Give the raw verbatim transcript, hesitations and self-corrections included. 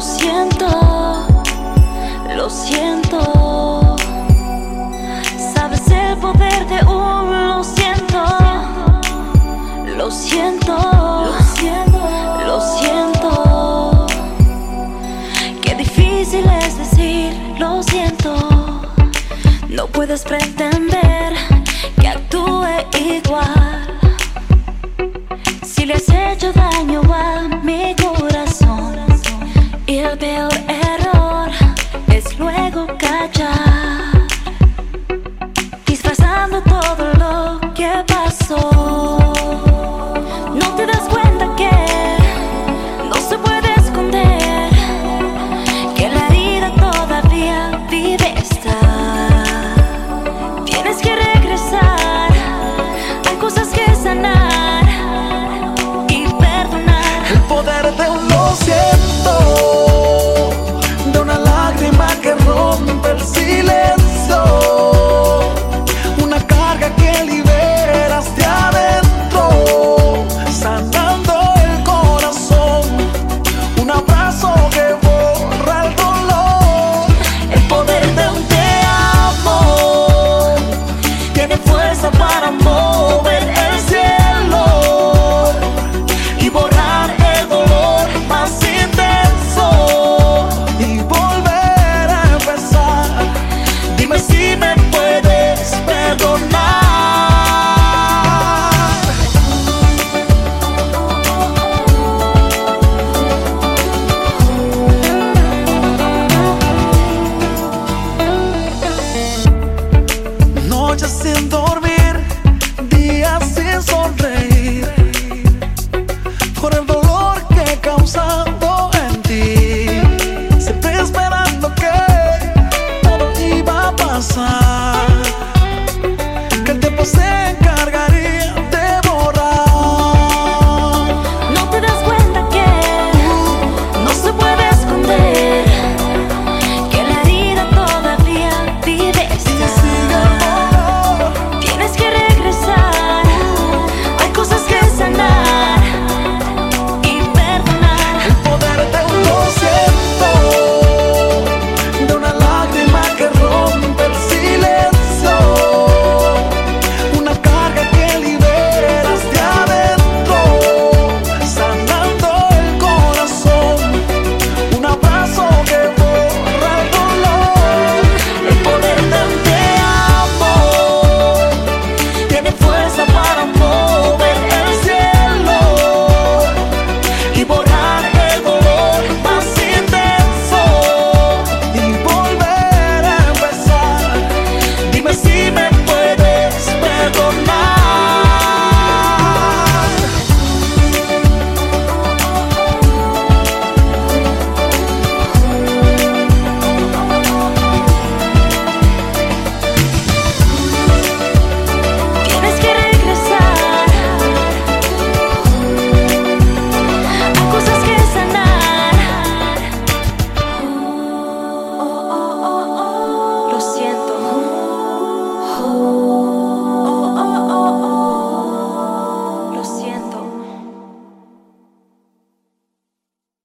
siento, lo siento. Sabes el poder de un lo siento, lo siento, lo siento, lo siento. Qué difícil es decir lo siento. No puedes pretender que actúe igual si le has hecho daño a mi corazón. Y el peor error es luego callar, disfrazando todo lo que pasó. No te das cuenta que no se puede esconder, que la herida todavía vive está. Tienes que regresar, hay cosas que sanar y perdonar. El poder de un lo siento, de una lágrima que rompe el silencio, una carga que liberas de adentro, sanando el corazón, un abrazo que borra el dolor. El poder de un te amo tiene fuerza para mover el cielo y borrar el dolor más intenso y volver a empezar. Dime si me puedes perdonar. Noches sin dormir, días sin sonreír, por el dolor que he causado en ti. Siempre esperando que todo iba a pasar, que el tiempo se